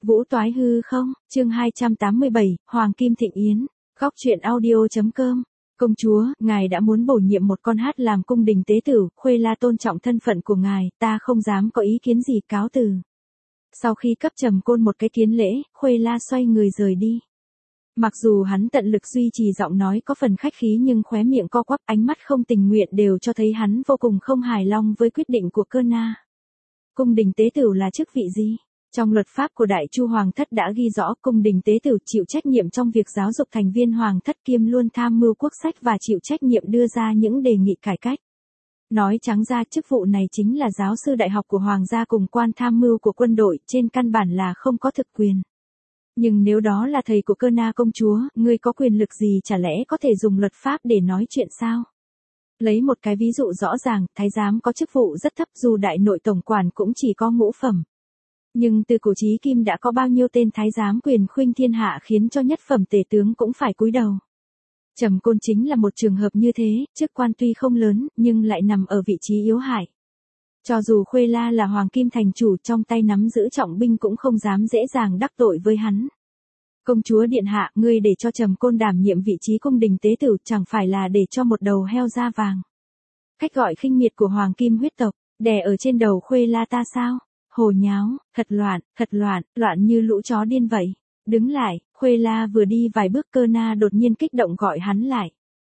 Vũ toái hư không, chương 287, Hoàng Kim Thịnh Yến, góc truyện audio.com. Công chúa, ngài đã muốn bổ nhiệm một con hát làm cung đình tế tử, Khuê La tôn trọng thân phận của ngài, ta không dám có ý kiến gì, cáo từ. Sau khi cấp Trầm Côn một cái kiến lễ, Khuê La xoay người rời đi. Mặc dù hắn tận lực duy trì giọng nói có phần khách khí nhưng khóe miệng co quắp, ánh mắt không tình nguyện đều cho thấy hắn vô cùng không hài lòng với quyết định của Cơ Na. Cung đình tế tử là chức vị gì? Trong luật pháp của Đại Chu Hoàng thất đã ghi rõ cung đình tế tử chịu trách nhiệm trong việc giáo dục thành viên Hoàng thất kiêm luôn tham mưu quốc sách và chịu trách nhiệm đưa ra những đề nghị cải cách. Nói trắng ra chức vụ này chính là giáo sư đại học của Hoàng gia cùng quan tham mưu của quân đội, trên căn bản là không có thực quyền. Nhưng nếu đó là thầy của Cơ Na công chúa, ngươi có quyền lực gì, chả lẽ có thể dùng luật pháp để nói chuyện sao? Lấy một cái ví dụ rõ ràng, thái giám có chức vụ rất thấp, dù đại nội tổng quản cũng chỉ có ngũ phẩm. Nhưng từ cổ chí kim đã có bao nhiêu tên thái giám quyền khuynh thiên hạ khiến cho nhất phẩm tể tướng cũng phải cúi đầu. Trầm Côn chính là một trường hợp như thế, chức quan tuy không lớn, nhưng lại nằm ở vị trí yếu hại. Cho dù Khuê La là Hoàng Kim thành chủ, trong tay nắm giữ trọng binh cũng không dám dễ dàng đắc tội với hắn. Công chúa điện hạ, ngươi để cho Trầm Côn đảm nhiệm vị trí cung đình tế tử chẳng phải là để cho một đầu heo da vàng. Cách gọi khinh miệt của Hoàng Kim huyết tộc, đè ở trên đầu Khuê La ta sao? Hồ nháo, thật loạn, loạn như lũ chó điên vậy. Đứng lại, Khuê La vừa đi vài bước, Cơ Na đột nhiên kích động gọi hắn lại.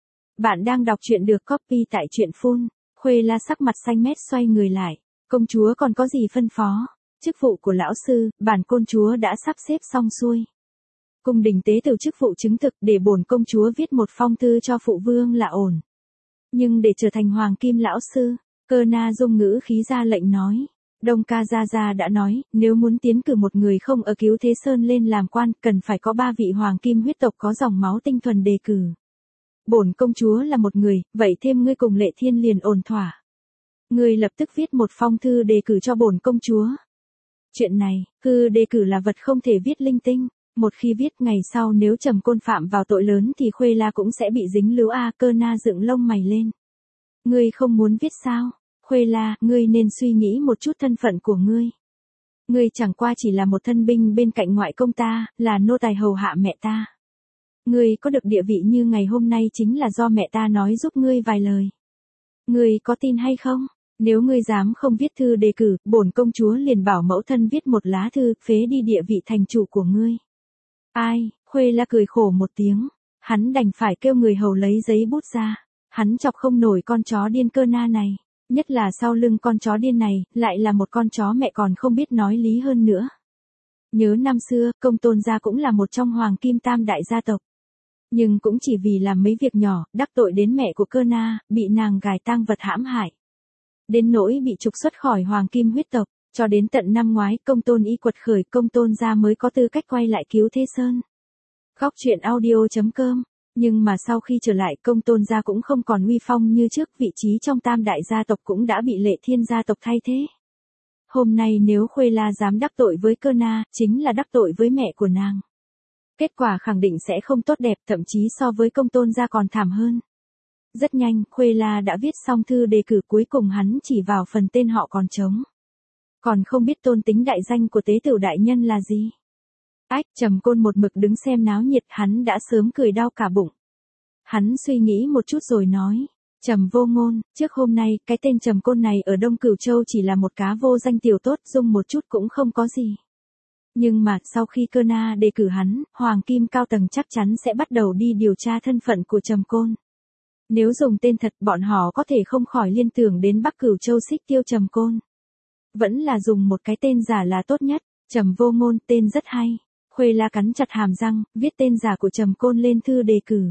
Bạn đang đọc truyện được copy tại truyện full. Khuê La sắc mặt xanh mét xoay người lại. Công chúa còn có gì phân phó? Chức vụ của lão sư, bản công chúa đã sắp xếp xong xuôi. Cung đình tế tử chức vụ chứng thực, để bổn công chúa viết một phong thư cho phụ vương là ổn. Nhưng để trở thành Hoàng Kim lão sư, Cơ Na dung ngữ khí ra lệnh nói. Đông Ca Gia Gia đã nói, nếu muốn tiến cử một người không ở Cứu Thế Sơn lên làm quan, cần phải có 3 vị Hoàng Kim huyết tộc có dòng máu tinh thuần đề cử. Bổn công chúa là một người, vậy thêm ngươi cùng Lệ Thiên liền ổn thỏa. Ngươi lập tức viết một phong thư đề cử cho bổn công chúa. Chuyện này, thư đề cử là vật không thể viết linh tinh. Một khi viết, ngày sau nếu Trầm Côn phạm vào tội lớn thì Khuê La cũng sẽ bị dính líu. Cơ Na dựng lông mày lên. Ngươi không muốn viết sao? Khuê La, ngươi nên suy nghĩ một chút thân phận của ngươi. Ngươi chẳng qua chỉ là một thân binh bên cạnh ngoại công ta, là nô tài hầu hạ mẹ ta. Ngươi có được địa vị như ngày hôm nay chính là do mẹ ta nói giúp ngươi vài lời. Ngươi có tin hay không? Nếu ngươi dám không viết thư đề cử, bổn công chúa liền bảo mẫu thân viết một lá thư, phế đi địa vị thành chủ của ngươi. Ai? Khuê La cười khổ một tiếng. Hắn đành phải kêu người hầu lấy giấy bút ra. Hắn chọc không nổi con chó điên Cơ Na này. Nhất là sau lưng con chó điên này, lại là một con chó mẹ còn không biết nói lý hơn nữa. Nhớ năm xưa, Công Tôn gia cũng là một trong Hoàng Kim tam đại gia tộc. Nhưng cũng chỉ vì làm mấy việc nhỏ, đắc tội đến mẹ của Cơ Na, bị nàng gài tang vật hãm hại. Đến nỗi bị trục xuất khỏi Hoàng Kim huyết tộc, cho đến tận năm ngoái Công Tôn y quật khởi, Công Tôn gia mới có tư cách quay lại Cứu Thế Sơn. Góc truyện audio.com. Nhưng mà sau khi trở lại, Công Tôn gia cũng không còn uy phong như trước, vị trí trong tam đại gia tộc cũng đã bị Lệ Thiên gia tộc thay thế. Hôm nay nếu Khuê La dám đắc tội với Cơ Na, chính là đắc tội với mẹ của nàng. Kết quả khẳng định sẽ không tốt đẹp, thậm chí so với Công Tôn gia còn thảm hơn. Rất nhanh, Khuê La đã viết xong thư đề cử, cuối cùng hắn chỉ vào phần tên họ còn trống. Còn không biết tôn tính đại danh của tế tử đại nhân là gì? Trầm Côn một mực đứng xem náo nhiệt, hắn đã sớm cười đau cả bụng. Hắn suy nghĩ một chút rồi nói. Trầm Vô Ngôn, trước hôm nay, cái tên Trầm Côn này ở Đông Cửu Châu chỉ là một cá vô danh tiểu tốt, dung một chút cũng không có gì. Nhưng mà, sau khi Cơ Na đề cử hắn, Hoàng Kim cao tầng chắc chắn sẽ bắt đầu đi điều tra thân phận của Trầm Côn. Nếu dùng tên thật, bọn họ có thể không khỏi liên tưởng đến Bắc Cửu Châu Xích Tiêu Trầm Côn. Vẫn là dùng một cái tên giả là tốt nhất. Trầm Vô Ngôn, tên rất hay. Khuê La cắn chặt hàm răng, viết tên giả của Trầm Côn lên thư đề cử.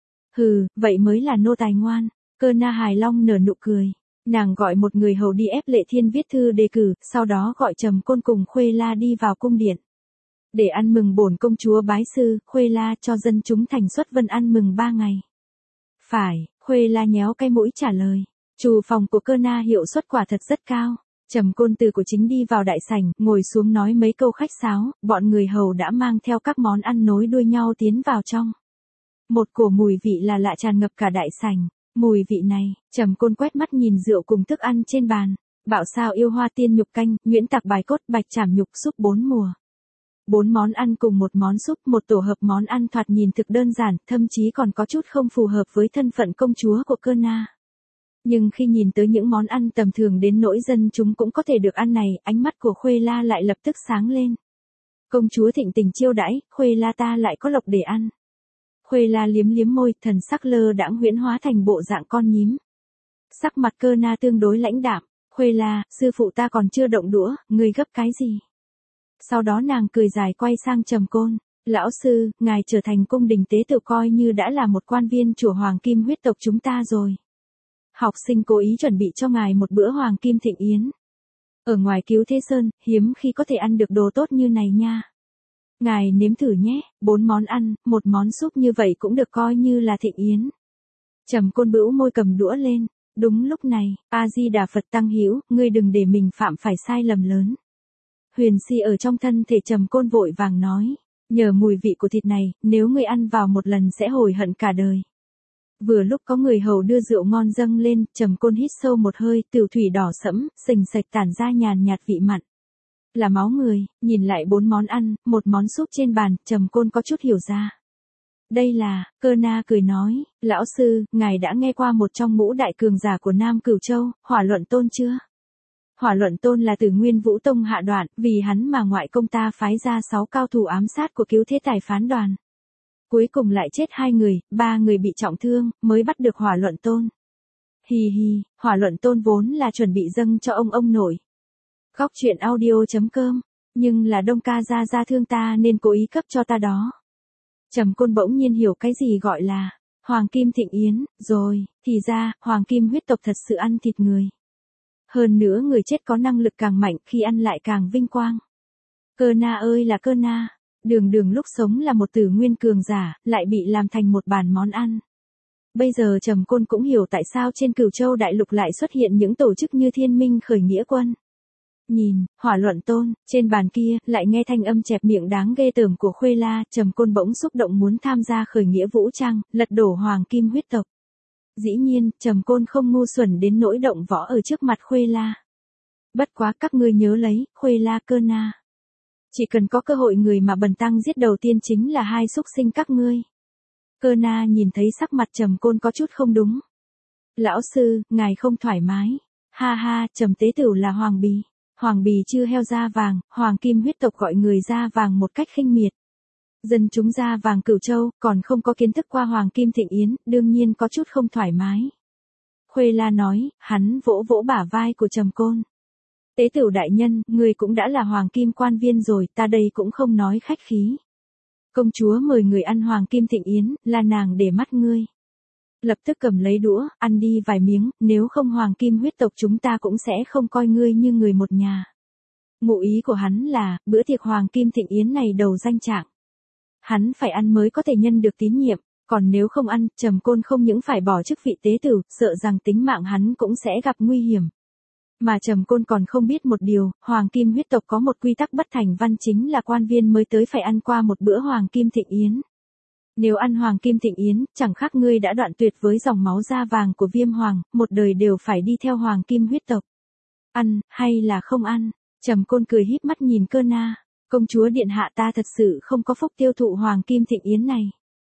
Hừ, vậy mới là nô tài ngoan. Cơ Na hài long nở nụ cười. Nàng gọi một người hầu đi ép Lệ Thiên viết thư đề cử, sau đó gọi Trầm Côn cùng Khuê La đi vào cung điện. Để ăn mừng bổn công chúa bái sư, Khuê La cho dân chúng thành xuất vân ăn mừng 3 ngày. Phải, Khuê La nhéo cái mũi trả lời. Trù phòng của Cơ Na hiệu suất quả thật rất cao. Trầm Côn từ của chính đi vào đại sảnh, ngồi xuống nói mấy câu khách sáo, bọn người hầu đã mang theo các món ăn nối đuôi nhau tiến vào trong. Một cổ mùi vị là lạ tràn ngập cả đại sảnh. Mùi vị này, Trầm Côn quét mắt nhìn rượu cùng thức ăn trên bàn. Bảo sao yêu hoa tiên nhục canh, nhuyễn tạc bài cốt, bạch chảm nhục súp 4 mùa. 4 món ăn cùng một món súp, một tổ hợp món ăn thoạt nhìn thực đơn giản, thậm chí còn có chút không phù hợp với thân phận công chúa của Kerna. Nhưng khi nhìn tới những món ăn tầm thường đến nỗi dân chúng cũng có thể được ăn này, ánh mắt của Khuê La lại lập tức sáng lên. Công chúa thịnh tình chiêu đãi, Khuê La ta lại có lộc để ăn. Khuê La liếm liếm môi, thần sắc lơ đãng huyễn hóa thành bộ dạng con nhím. Sắc mặt Kerna tương đối lãnh đạm, Khuê La, sư phụ ta còn chưa động đũa, ngươi gấp cái gì? Sau đó nàng cười dài quay sang Trầm Côn, lão sư, ngài trở thành cung đình tế tự coi như đã là một quan viên của hoàng kim huyết tộc chúng ta rồi. Học sinh cố ý chuẩn bị cho ngài một bữa hoàng kim thịnh yến. Ở ngoài Cứu Thế Sơn, hiếm khi có thể ăn được đồ tốt như này nha. Ngài nếm thử nhé, 4 món ăn, một món súp như vậy cũng được coi như là thịnh yến. Trầm Côn bĩu môi cầm đũa lên. Đúng lúc này, A-di-đà Phật Tăng Hữu, ngươi đừng để mình phạm phải sai lầm lớn. Huyền Si ở trong thân thể Trầm Côn vội vàng nói, nhờ mùi vị của thịt này, nếu ngươi ăn vào một lần sẽ hối hận cả đời. Vừa lúc có người hầu đưa rượu ngon dâng lên, Trầm Côn hít sâu một hơi, tửu thủy đỏ sẫm, sình sạch tản ra nhàn nhạt vị mặn. Là máu người, nhìn lại 4 món ăn, một món súp trên bàn, Trầm Côn có chút hiểu ra. Đây là, Kerna cười nói, lão sư, ngài đã nghe qua một trong ngũ đại cường giả của Nam Cửu Châu, Hỏa Luận Tôn chưa? Hỏa Luận Tôn là từ Nguyên Vũ Tông hạ đoạn, vì hắn mà ngoại công ta phái ra 6 cao thủ ám sát của Cứu Thế Tài phán đoàn. Cuối cùng lại chết 2 người, 3 người bị trọng thương, mới bắt được Hỏa Luận Tôn. Hì hì, Hỏa Luận Tôn vốn là chuẩn bị dâng cho ông nội. Góc truyện audio.com, nhưng là Đông ca ra thương ta nên cố ý cấp cho ta đó. Trầm Côn bỗng nhiên hiểu cái gì gọi là Hoàng Kim Thịnh Yến, rồi, thì ra, Hoàng Kim huyết tộc thật sự ăn thịt người. Hơn nữa người chết có năng lực càng mạnh khi ăn lại càng vinh quang. Kerna ơi là Kerna, đường lúc sống là một tử nguyên cường giả, lại bị làm thành một bàn món ăn. Bây giờ Trầm Côn cũng hiểu tại sao trên Cửu Châu đại lục lại xuất hiện những tổ chức như Thiên Minh Khởi Nghĩa Quân. Nhìn, Hỏa Luận Tôn, trên bàn kia, lại nghe thanh âm chẹp miệng đáng ghê tởm của Khuê La, Trầm Côn bỗng xúc động muốn tham gia khởi nghĩa vũ trang, lật đổ hoàng kim huyết tộc. Dĩ nhiên, Trầm Côn không ngu xuẩn đến nỗi động võ ở trước mặt Khuê La. Bất quá các ngươi nhớ lấy, Khuê La Kerna. Chỉ cần có cơ hội người mà bần tăng giết đầu tiên chính là hai súc sinh các ngươi. Kerna nhìn thấy sắc mặt Trầm Côn có chút không đúng. Lão sư, ngài không thoải mái. Ha ha, Trầm tế tửu là hoàng bì. Hoàng bì chưa heo da vàng, hoàng kim huyết tộc gọi người da vàng một cách khinh miệt. Dân chúng da vàng Cửu Châu, còn không có kiến thức qua hoàng kim thịnh yến, đương nhiên có chút không thoải mái. Khuê La nói, hắn vỗ vỗ bả vai của Trầm Côn. Tế tửu đại nhân, người cũng đã là hoàng kim quan viên rồi, ta đây cũng không nói khách khí. Công chúa mời người ăn hoàng kim thịnh yến, là nàng để mắt ngươi. Lập tức cầm lấy đũa, ăn đi vài miếng, nếu không hoàng kim huyết tộc chúng ta cũng sẽ không coi ngươi như người một nhà. Ngụ ý của hắn là, bữa tiệc hoàng kim thịnh yến này đầu danh trạng. Hắn phải ăn mới có thể nhân được tín nhiệm, còn nếu không ăn, Trầm Côn không những phải bỏ chức vị tế tử, sợ rằng tính mạng hắn cũng sẽ gặp nguy hiểm. Mà Trầm Côn còn không biết một điều, hoàng kim huyết tộc có một quy tắc bất thành văn chính là quan viên mới tới phải ăn qua một bữa hoàng kim thịnh yến. Nếu ăn hoàng kim thịnh yến, chẳng khác ngươi đã đoạn tuyệt với dòng máu da vàng của Viêm Hoàng, một đời đều phải đi theo hoàng kim huyết tộc. Ăn, hay là không ăn? Trầm Côn cười híp mắt nhìn Kerna, công chúa điện hạ ta thật sự không có phúc tiêu thụ hoàng kim thịnh yến này.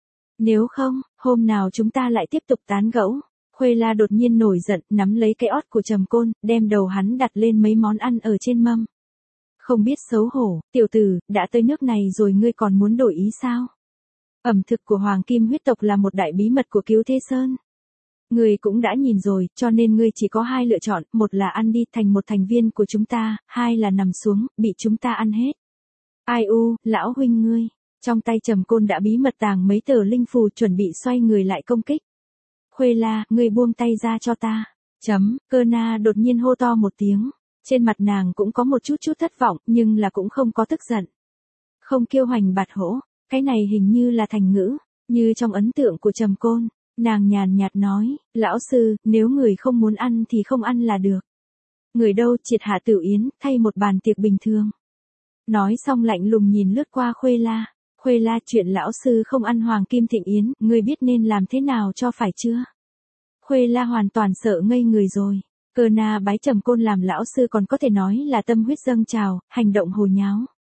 Nếu không, hôm nào chúng ta lại tiếp tục tán gẫu. Khuê La đột nhiên nổi giận, nắm lấy cái ót của Trầm Côn, đem đầu hắn đặt lên mấy món ăn ở trên mâm. Không biết xấu hổ, tiểu tử, đã tới nước này rồi ngươi còn muốn đổi ý sao? Ẩm thực của hoàng kim huyết tộc là một đại bí mật của Cứu Thế Sơn. Ngươi cũng đã nhìn rồi, cho nên ngươi chỉ có 2 lựa chọn, một là ăn đi thành một thành viên của chúng ta, 2 là nằm xuống, bị chúng ta ăn hết. Ai u, lão huynh ngươi. Trong tay Trầm Côn đã bí mật tàng mấy tờ linh phù chuẩn bị xoay người lại công kích. Khuê La, ngươi buông tay ra cho ta. Kerna đột nhiên hô to một tiếng. Trên mặt nàng cũng có một chút thất vọng, nhưng là cũng không có tức giận. Không kiêu hoành bạt hổ, cái này hình như là thành ngữ, như trong ấn tượng của Trầm Côn. Nàng nhàn nhạt nói, lão sư, nếu người không muốn ăn thì không ăn là được. Người đâu triệt hạ Tửu Yến, thay một bàn tiệc bình thường. Nói xong lạnh lùng nhìn lướt qua Khuê La. Khuê La, chuyện lão sư không ăn hoàng kim thịnh yến, ngươi biết nên làm thế nào cho phải chưa? Khuê La hoàn toàn sợ ngây người rồi. Kerna bái Trầm Côn làm lão sư còn có thể nói là tâm huyết dâng trào, hành động hồ nháo.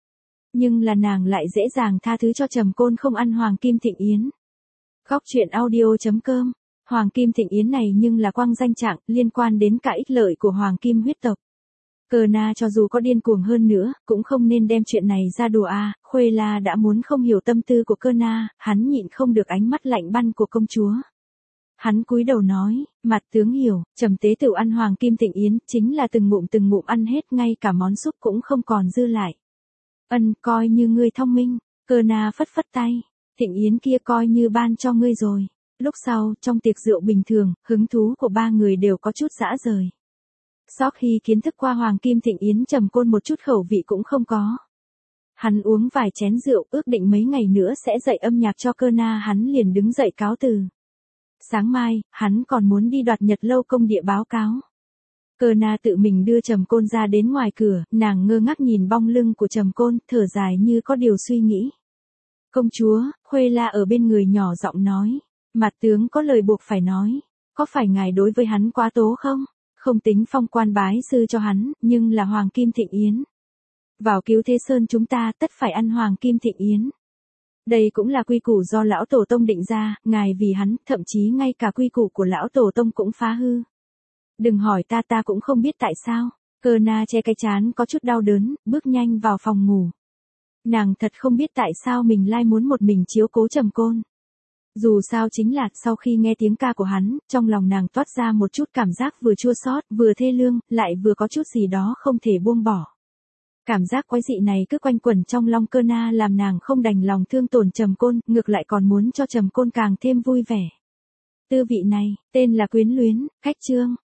Nhưng là nàng lại dễ dàng tha thứ cho Trầm Côn không ăn Hoàng Kim Thịnh Yến. Góc truyện audio.com. Hoàng Kim Thịnh Yến này nhưng là quang danh trạng, liên quan đến cả ích lợi của Hoàng Kim huyết tộc. Cờ Na cho dù có điên cuồng hơn nữa, cũng không nên đem chuyện này ra đùa à, Khuê La đã muốn không hiểu tâm tư của Cơ Na, hắn nhịn không được ánh mắt lạnh băng của công chúa. Hắn cúi đầu nói, mặt tướng hiểu, Trầm tế tửu ăn Hoàng Kim Thịnh Yến, chính là từng ngụm ăn hết, ngay cả món súp cũng không còn dư lại. Coi như ngươi thông minh. Cơ Na phất phất tay, Thịnh Yến kia coi như ban cho ngươi rồi. Lúc sau, trong tiệc rượu bình thường, hứng thú của ba người đều có chút dã rời. Sau khi kiến thức qua Hoàng Kim Thịnh Yến, Trầm Côn một chút khẩu vị cũng không có. Hắn uống vài chén rượu, ước định mấy ngày nữa sẽ dạy âm nhạc cho Cơ Na, hắn liền đứng dậy cáo từ. Sáng mai, hắn còn muốn đi đoạt Nhật Lâu công địa báo cáo. Cơ Na tự mình đưa Trầm Côn ra đến ngoài cửa, nàng ngơ ngác nhìn bóng lưng của Trầm Côn, thở dài như có điều suy nghĩ. Công chúa, Khuê La ở bên người nhỏ giọng nói, mặt tướng có lời buộc phải nói, có phải ngài đối với hắn quá tố không? Không tính phong quan bái sư cho hắn, nhưng là Hoàng Kim Thịnh Yến. Vào Cứu Thế Sơn chúng ta tất phải ăn Hoàng Kim Thịnh Yến. Đây cũng là quy củ do lão tổ tông định ra, ngài vì hắn, thậm chí ngay cả quy củ của lão tổ tông cũng phá hư. Đừng hỏi ta cũng không biết tại sao. Cơ Na che cái trán có chút đau đớn, bước nhanh vào phòng ngủ. Nàng thật không biết tại sao mình lai muốn một mình chiếu cố Trầm Côn. Dù sao chính là, sau khi nghe tiếng ca của hắn, trong lòng nàng toát ra một chút cảm giác vừa chua xót, vừa thê lương, lại vừa có chút gì đó không thể buông bỏ. Cảm giác quái dị này cứ quanh quẩn trong lòng Cơ Na, làm nàng không đành lòng thương tổn Trầm Côn, ngược lại còn muốn cho Trầm Côn càng thêm vui vẻ. Tư vị này, tên là quyến luyến, khách chương.